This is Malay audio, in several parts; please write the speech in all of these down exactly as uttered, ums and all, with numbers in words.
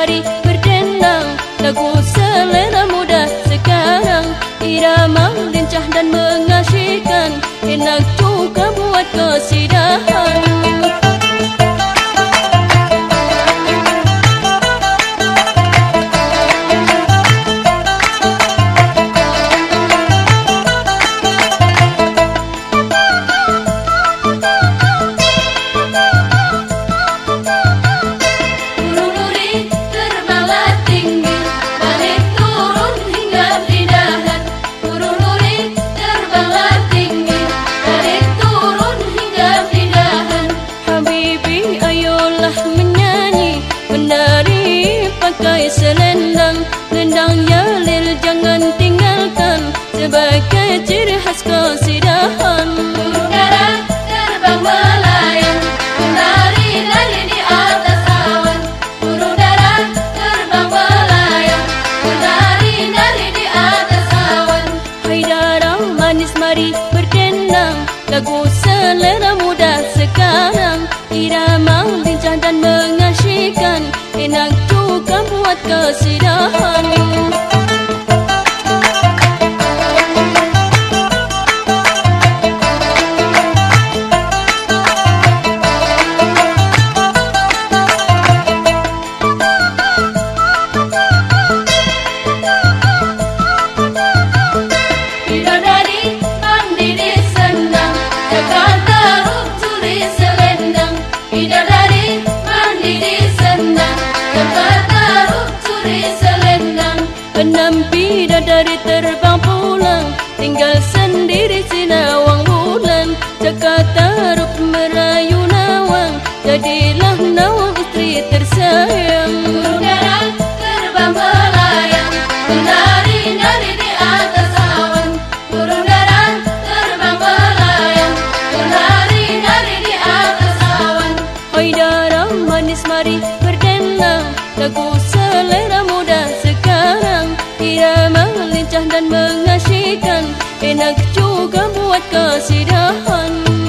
mari berdendang. Lagu selera muda sekarang, irama lincah dan mengasyikan, enak juga buat kesidahan. Pakai selendang, lendangnya lil jangan tinggalkan, sebagai ciri khas kesidahan. Burung dara terbang melayang, menari-nari di atas awan. Burung dara terbang melayang, menari-nari di atas awan. Hai dara manis mari berdendang, lagu selera muda sekarang, irama lincah dan mengasyikan, enak juga buat kesidahan. Bidadari mandi di sendang, Jakarta rup curi selendang. Bidadari mandi di sendang, Jakarta rup curi selendang. Enam bidadari terbang pulang, tinggal sendiri si nawang bulan. Jakarta rup merayu nawang, jadilah nawang istri tersayang. Burung dara terbang melayang, menari-nari di atas awan. Burung dara terbang melayang, menari-nari di atas awan. Hai dara manis mari berdendang, lagu selera muda sekarang, irama lincah dan mengasyikan, enak juga buat kesidahan.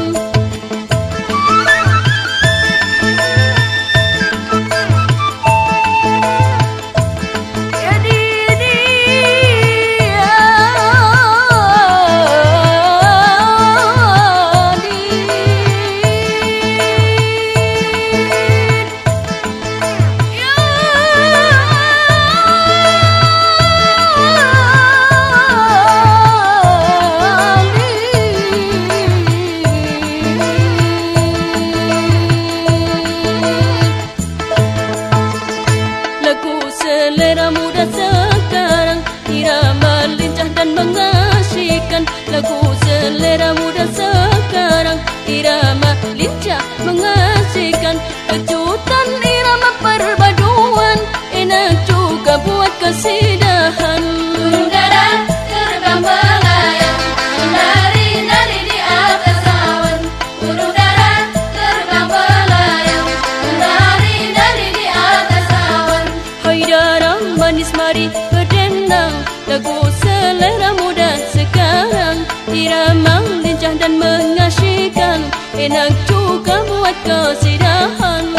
Selera muda sekarang, irama lincah dan mengasyikan. Lagu selera muda sekarang, irama lincah mengasyikan. Kejutan irama perpaduan, enak juga buat kesidahan. Burung dara terbang melayang, menari-nari di atas awan. Burung dara terbang melayang, menari-nari di atas awan. Hai dara manis mari berdendang, lagu selera muda sekarang, irama lincah dan mengasyikan, enak juga buat kesidahan.